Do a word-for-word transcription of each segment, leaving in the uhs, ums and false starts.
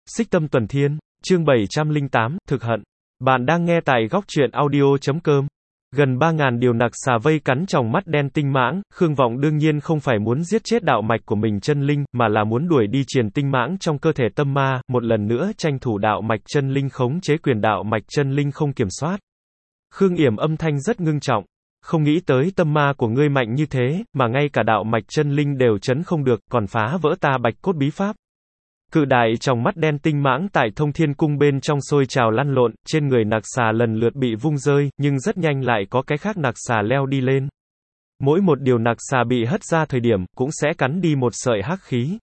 Xích Tâm Tuần Thiên, chương bảy trăm lẻ tám, thực hận. Bạn đang nghe tại góc truyện audio chấm com. Gần ba ngàn điều nặc xà vây cắn tròng mắt đen tinh mãng, Khương Vọng đương nhiên không phải muốn giết chết đạo mạch của mình chân linh, mà là muốn đuổi đi triền tinh mãng trong cơ thể tâm ma, một lần nữa tranh thủ đạo mạch chân linh khống chế quyền đạo mạch chân linh không kiểm soát. Khương Yểm âm thanh rất ngưng trọng. Không nghĩ tới tâm ma của ngươi mạnh như thế, mà ngay cả đạo mạch chân linh đều chấn không được, còn phá vỡ ta bạch cốt bí pháp. Cự đại trong mắt đen tinh mãng tại Thông Thiên Cung bên trong sôi trào lăn lộn, trên người nặc xà lần lượt bị vung rơi, nhưng rất nhanh lại có cái khác nặc xà leo đi lên. Mỗi một điều nặc xà bị hất ra thời điểm, cũng sẽ cắn đi một sợi hắc khí.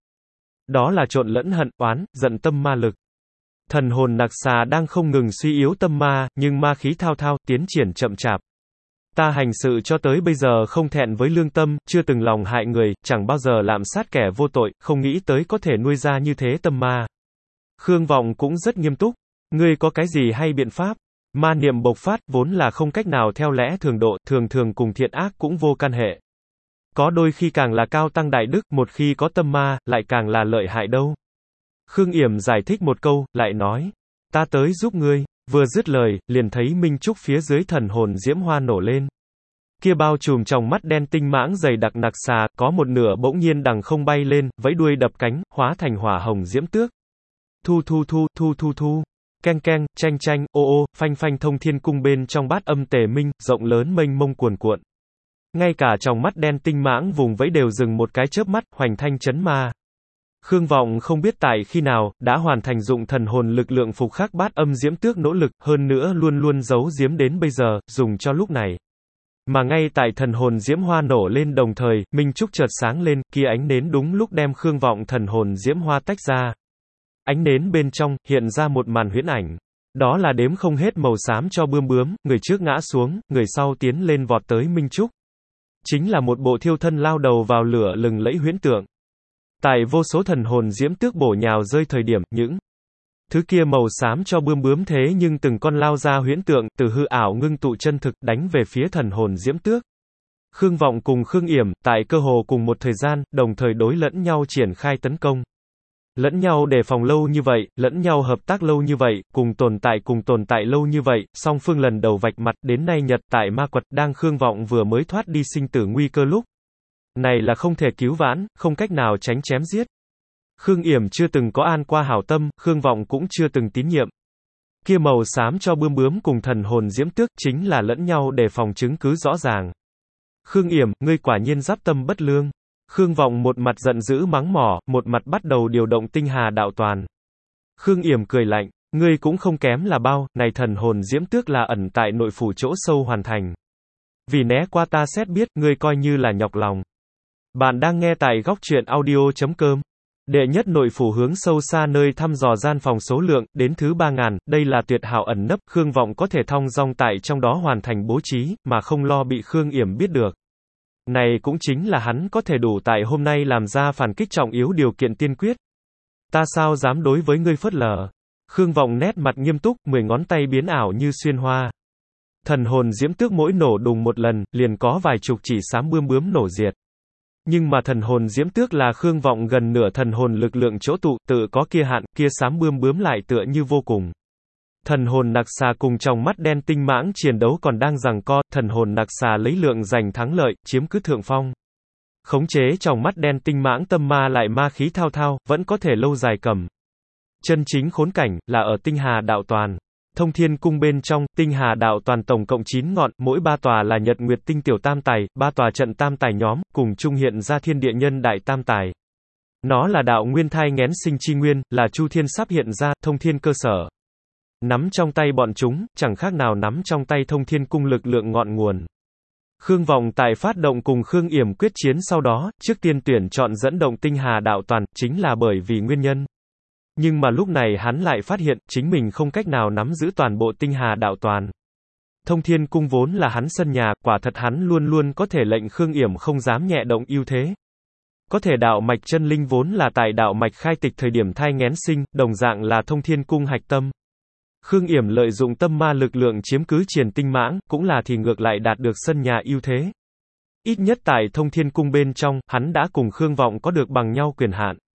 Đó là trộn lẫn hận, oán, giận tâm ma lực. Thần hồn nặc xà đang không ngừng suy yếu tâm ma, nhưng ma khí thao thao, tiến triển chậm chạp. Ta hành sự cho tới bây giờ không thẹn với lương tâm, chưa từng lòng hại người, chẳng bao giờ lạm sát kẻ vô tội, không nghĩ tới có thể nuôi ra như thế tâm ma. Khương Vọng cũng rất nghiêm túc. Ngươi có cái gì hay biện pháp? Ma niệm bộc phát, vốn là không cách nào theo lẽ thường độ, thường thường cùng thiện ác cũng vô can hệ. Có đôi khi càng là cao tăng đại đức, một khi có tâm ma, lại càng là lợi hại đâu. Khương Yểm giải thích một câu, lại nói, ta tới giúp ngươi. Vừa dứt lời, liền thấy minh trúc phía dưới thần hồn diễm hoa nổ lên. Kia bao trùm trong mắt đen tinh mãng dày đặc nặc xà, có một nửa bỗng nhiên đằng không bay lên, vẫy đuôi đập cánh, hóa thành hỏa hồng diễm tước. Thu thu thu, thu thu thu. Keng keng, chanh chanh, ô ô, phanh phanh. Thông Thiên Cung bên trong bát âm tề minh, rộng lớn mênh mông cuồn cuộn. Ngay cả trong mắt đen tinh mãng vùng vẫy đều dừng một cái chớp mắt, hoành thanh chấn ma. Khương Vọng không biết tại khi nào, đã hoàn thành dụng thần hồn lực lượng phục khắc bát âm diễm tước nỗ lực, hơn nữa luôn luôn giấu giếm đến bây giờ, dùng cho lúc này. Mà ngay tại thần hồn diễm hoa nổ lên đồng thời, minh trúc chợt sáng lên, kia ánh nến đúng lúc đem Khương Vọng thần hồn diễm hoa tách ra. Ánh nến bên trong, hiện ra một màn huyễn ảnh. Đó là đếm không hết màu xám cho bươm bướm, người trước ngã xuống, người sau tiến lên vọt tới minh trúc. Chính là một bộ thiêu thân lao đầu vào lửa lừng lẫy huyễn tượng. Tại vô số thần hồn diễm tước bổ nhào rơi thời điểm, những thứ kia màu xám cho bươm bướm thế nhưng từng con lao ra huyễn tượng, từ hư ảo ngưng tụ chân thực, đánh về phía thần hồn diễm tước. Khương Vọng cùng Khương Yểm, tại cơ hồ cùng một thời gian, đồng thời đối lẫn nhau triển khai tấn công. Lẫn nhau đề phòng lâu như vậy, lẫn nhau hợp tác lâu như vậy, cùng tồn tại cùng tồn tại lâu như vậy, song phương lần đầu vạch mặt, đến nay nhật tại ma quật, đang Khương Vọng vừa mới thoát đi sinh tử nguy cơ lúc này là không thể cứu vãn, không cách nào tránh chém giết. Khương Yểm chưa từng có an qua hảo tâm, Khương Vọng cũng chưa từng tín nhiệm. Kia màu xám cho bươm bướm cùng thần hồn diễm tước chính là lẫn nhau đề phòng chứng cứ rõ ràng. Khương Yểm, ngươi quả nhiên giáp tâm bất lương. Khương Vọng một mặt giận dữ mắng mỏ, một mặt bắt đầu điều động tinh hà đạo toàn. Khương Yểm cười lạnh, ngươi cũng không kém là bao, này thần hồn diễm tước là ẩn tại nội phủ chỗ sâu hoàn thành. Vì né qua ta xét biết, ngươi coi như là nhọc lòng. Bạn đang nghe tại góc truyện audio chấm com. Đệ nhất nội phủ hướng sâu xa nơi thăm dò gian phòng số lượng, đến thứ ba ngàn, đây là tuyệt hảo ẩn nấp, Khương Vọng có thể thong dong tại trong đó hoàn thành bố trí, mà không lo bị Khương Yểm biết được. Này cũng chính là hắn có thể đủ tại hôm nay làm ra phản kích trọng yếu điều kiện tiên quyết. Ta sao dám đối với ngươi phớt lờ. Khương Vọng nét mặt nghiêm túc, mười ngón tay biến ảo như xuyên hoa. Thần hồn diễm tước mỗi nổ đùng một lần, liền có vài chục chỉ xám bươm bướm nổ diệt. Nhưng mà thần hồn diễm tước là Khương Vọng gần nửa thần hồn lực lượng chỗ tụ, tự có kia hạn, kia xám bươm bướm lại tựa như vô cùng. Thần hồn nặc xà cùng trong mắt đen tinh mãng chiến đấu còn đang giằng co, thần hồn nặc xà lấy lượng giành thắng lợi, chiếm cứ thượng phong. Khống chế trong mắt đen tinh mãng tâm ma lại ma khí thao thao, vẫn có thể lâu dài cầm. Chân chính khốn cảnh, là ở tinh hà đạo toàn. Thông Thiên Cung bên trong, tinh hà đạo toàn tổng cộng chín ngọn, mỗi ba tòa là nhật nguyệt tinh tiểu tam tài, ba tòa trận tam tài nhóm, cùng chung hiện ra thiên địa nhân đại tam tài. Nó là đạo nguyên thai nghén sinh chi nguyên, là chu thiên sắp hiện ra, thông thiên cơ sở. Nắm trong tay bọn chúng, chẳng khác nào nắm trong tay Thông Thiên Cung lực lượng ngọn nguồn. Khương Vọng tại phát động cùng Khương Yểm quyết chiến sau đó, trước tiên tuyển chọn dẫn động tinh hà đạo toàn, chính là bởi vì nguyên nhân. Nhưng mà lúc này hắn lại phát hiện, chính mình không cách nào nắm giữ toàn bộ tinh hà đạo toàn. Thông Thiên Cung vốn là hắn sân nhà, quả thật hắn luôn luôn có thể lệnh Khương Yểm không dám nhẹ động ưu thế. Có thể đạo mạch chân linh vốn là tại đạo mạch khai tịch thời điểm thai nghén sinh, đồng dạng là Thông Thiên Cung hạch tâm. Khương Yểm lợi dụng tâm ma lực lượng chiếm cứ triền tinh mãng, cũng là thì ngược lại đạt được sân nhà ưu thế. Ít nhất tại Thông Thiên Cung bên trong, hắn đã cùng Khương Vọng có được bằng nhau quyền hạn.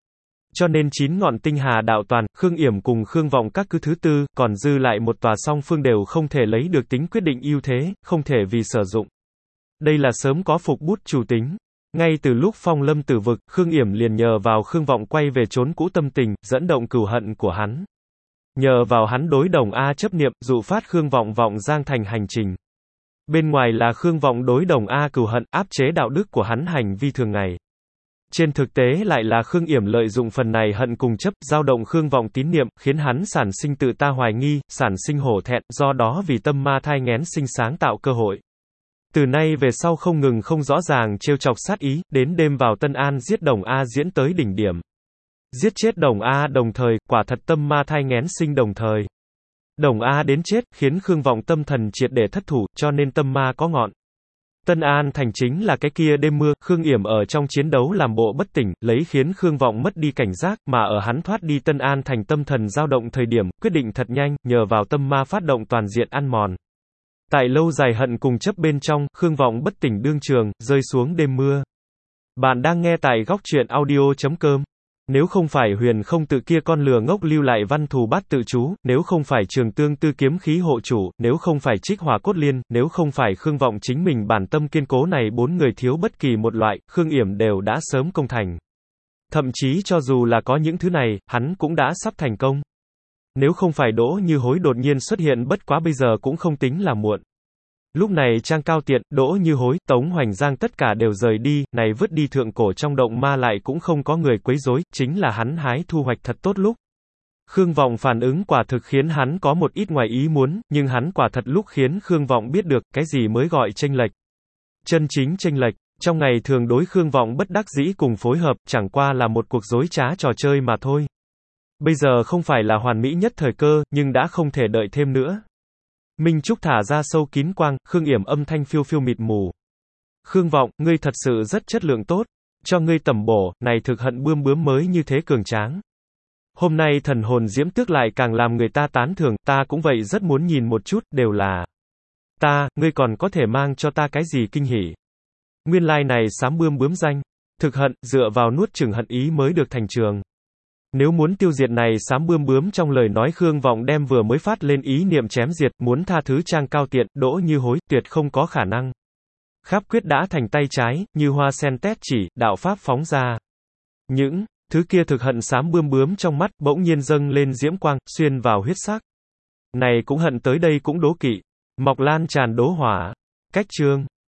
Cho nên chín ngọn tinh hà đạo toàn, Khương Yểm cùng Khương Vọng các cứ thứ tư, còn dư lại một tòa song phương đều không thể lấy được tính quyết định ưu thế, không thể vì sử dụng. Đây là sớm có phục bút chủ tính. Ngay từ lúc phong lâm tử vực, Khương Yểm liền nhờ vào Khương Vọng quay về trốn cũ tâm tình, dẫn động cừu hận của hắn. Nhờ vào hắn đối Đồng A chấp niệm, dụ phát Khương Vọng vọng giang thành hành trình. Bên ngoài là Khương Vọng đối Đồng A cừu hận, áp chế đạo đức của hắn hành vi thường ngày. Trên thực tế lại là Khương Yểm lợi dụng phần này hận cùng chấp, dao động Khương Vọng tín niệm, khiến hắn sản sinh tự ta hoài nghi, sản sinh hổ thẹn, do đó vì tâm ma thai nghén sinh sáng tạo cơ hội. Từ nay về sau không ngừng không rõ ràng trêu chọc sát ý, đến đêm vào Tân An giết Đồng A diễn tới đỉnh điểm. Giết chết Đồng A đồng thời, quả thật tâm ma thai nghén sinh đồng thời. Đồng A đến chết, khiến Khương Vọng tâm thần triệt để thất thủ, cho nên tâm ma có ngọn. Tân An thành chính là cái kia đêm mưa, Khương Yểm ở trong chiến đấu làm bộ bất tỉnh, lấy khiến Khương Vọng mất đi cảnh giác, mà ở hắn thoát đi Tân An thành tâm thần dao động thời điểm, quyết định thật nhanh, nhờ vào tâm ma phát động toàn diện ăn mòn. Tại lâu dài hận cùng chấp bên trong, Khương Vọng bất tỉnh đương trường, rơi xuống đêm mưa. Bạn đang nghe tại góc truyện audio chấm com. Nếu không phải huyền không tự kia con lừa ngốc lưu lại văn thù bát tự chú, nếu không phải trường tương tư kiếm khí hộ chủ, nếu không phải trích hỏa cốt liên, nếu không phải Khương Vọng chính mình bản tâm kiên cố này bốn người thiếu bất kỳ một loại, Khương Yểm đều đã sớm công thành. Thậm chí cho dù là có những thứ này, hắn cũng đã sắp thành công. Nếu không phải Đỗ Như Hối đột nhiên xuất hiện bất quá bây giờ cũng không tính là muộn. Lúc này Trang Cao Tiện, Đỗ Như Hối, Tống Hoành Giang tất cả đều rời đi, này vứt đi thượng cổ trong động ma lại cũng không có người quấy rối, chính là hắn hái thu hoạch thật tốt lúc. Khương Vọng phản ứng quả thực khiến hắn có một ít ngoài ý muốn, nhưng hắn quả thật lúc khiến Khương Vọng biết được, cái gì mới gọi chênh lệch. Chân chính chênh lệch, trong ngày thường đối Khương Vọng bất đắc dĩ cùng phối hợp, chẳng qua là một cuộc dối trá trò chơi mà thôi. Bây giờ không phải là hoàn mỹ nhất thời cơ, nhưng đã không thể đợi thêm nữa. Minh Trúc thả ra sâu kín quang, Khương Yểm âm thanh phiêu phiêu mịt mù. Khương Vọng, ngươi thật sự rất chất lượng tốt. Cho ngươi tẩm bổ, này thực hận bươm bướm mới như thế cường tráng. Hôm nay thần hồn diễm tước lại càng làm người ta tán thưởng, ta cũng vậy rất muốn nhìn một chút, đều là. Ta, ngươi còn có thể mang cho ta cái gì kinh hỉ. Nguyên lai này sám bươm bướm danh. Thực hận, dựa vào nuốt chửng hận ý mới được thành trường. Nếu muốn tiêu diệt này sám bươm bướm trong lời nói Khương Vọng đem vừa mới phát lên ý niệm chém diệt, muốn tha thứ Trang Cao Tiện, Đỗ Như Hối, tuyệt không có khả năng. Khắp quyết đã thành tay trái, như hoa sen tét chỉ, đạo pháp phóng ra. Những thứ kia thực hận sám bươm bướm trong mắt, bỗng nhiên dâng lên diễm quang, xuyên vào huyết sắc. Này cũng hận tới đây cũng đố kỵ. Mọc lan tràn đố hỏa. Cách chương.